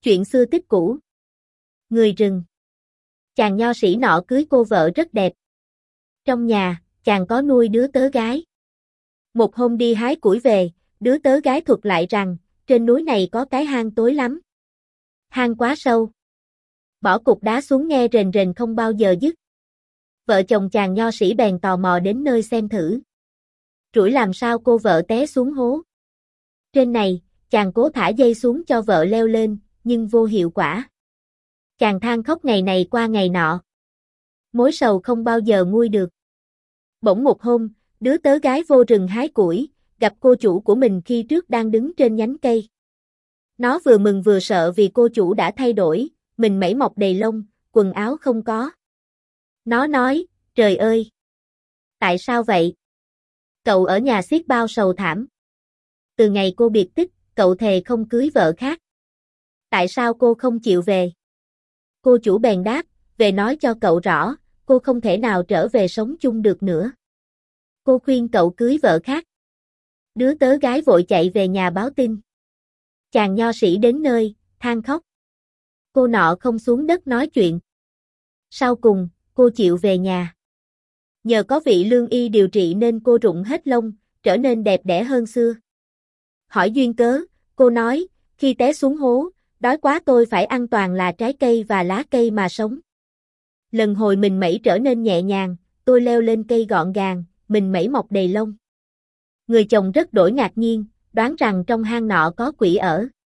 Chuyện xưa tích cũ. Người rừng. Chàng nho sĩ nọ cưới cô vợ rất đẹp. Trong nhà, chàng có nuôi đứa tớ gái. Một hôm đi hái củi về, đứa tớ gái thuật lại rằng, trên núi này có cái hang tối lắm. Hang quá sâu. Bỏ cục đá xuống nghe rền rền không bao giờ dứt. Vợ chồng chàng nho sĩ bèn tò mò đến nơi xem thử. Rủi làm sao cô vợ té xuống hố. Trên này, chàng cố thả dây xuống cho vợ leo lên, nhưng vô hiệu quả. Chàng than khóc ngày này qua ngày nọ. Mối sầu không bao giờ nguôi được. Bỗng một hôm, đứa tớ gái vô rừng hái củi, gặp cô chủ của mình khi trước đang đứng trên nhánh cây. Nó vừa mừng vừa sợ vì cô chủ đã thay đổi, mình mẩy mọc đầy lông, quần áo không có. Nó nói, trời ơi! Tại sao vậy? Cậu ở nhà xiết bao sầu thảm. Từ ngày cô biệt tích, cậu thề không cưới vợ khác. Tại sao cô không chịu về? Cô chủ bèn đáp, về nói cho cậu rõ, cô không thể nào trở về sống chung được nữa. Cô khuyên cậu cưới vợ khác. Đứa tớ gái vội chạy về nhà báo tin. Chàng nho sĩ đến nơi, than khóc. Cô nọ không xuống đất nói chuyện. Sau cùng, cô chịu về nhà. Nhờ có vị lương y điều trị nên cô rụng hết lông, trở nên đẹp đẽ hơn xưa. Hỏi duyên cớ, cô nói, khi té xuống hố, đói quá tôi phải ăn toàn là trái cây và lá cây mà sống. Lần hồi mình mẩy trở nên nhẹ nhàng, tôi leo lên cây gọn gàng, mình mẩy mọc đầy lông. Người chồng rất đổi ngạc nhiên, đoán rằng trong hang nọ có quỷ ở.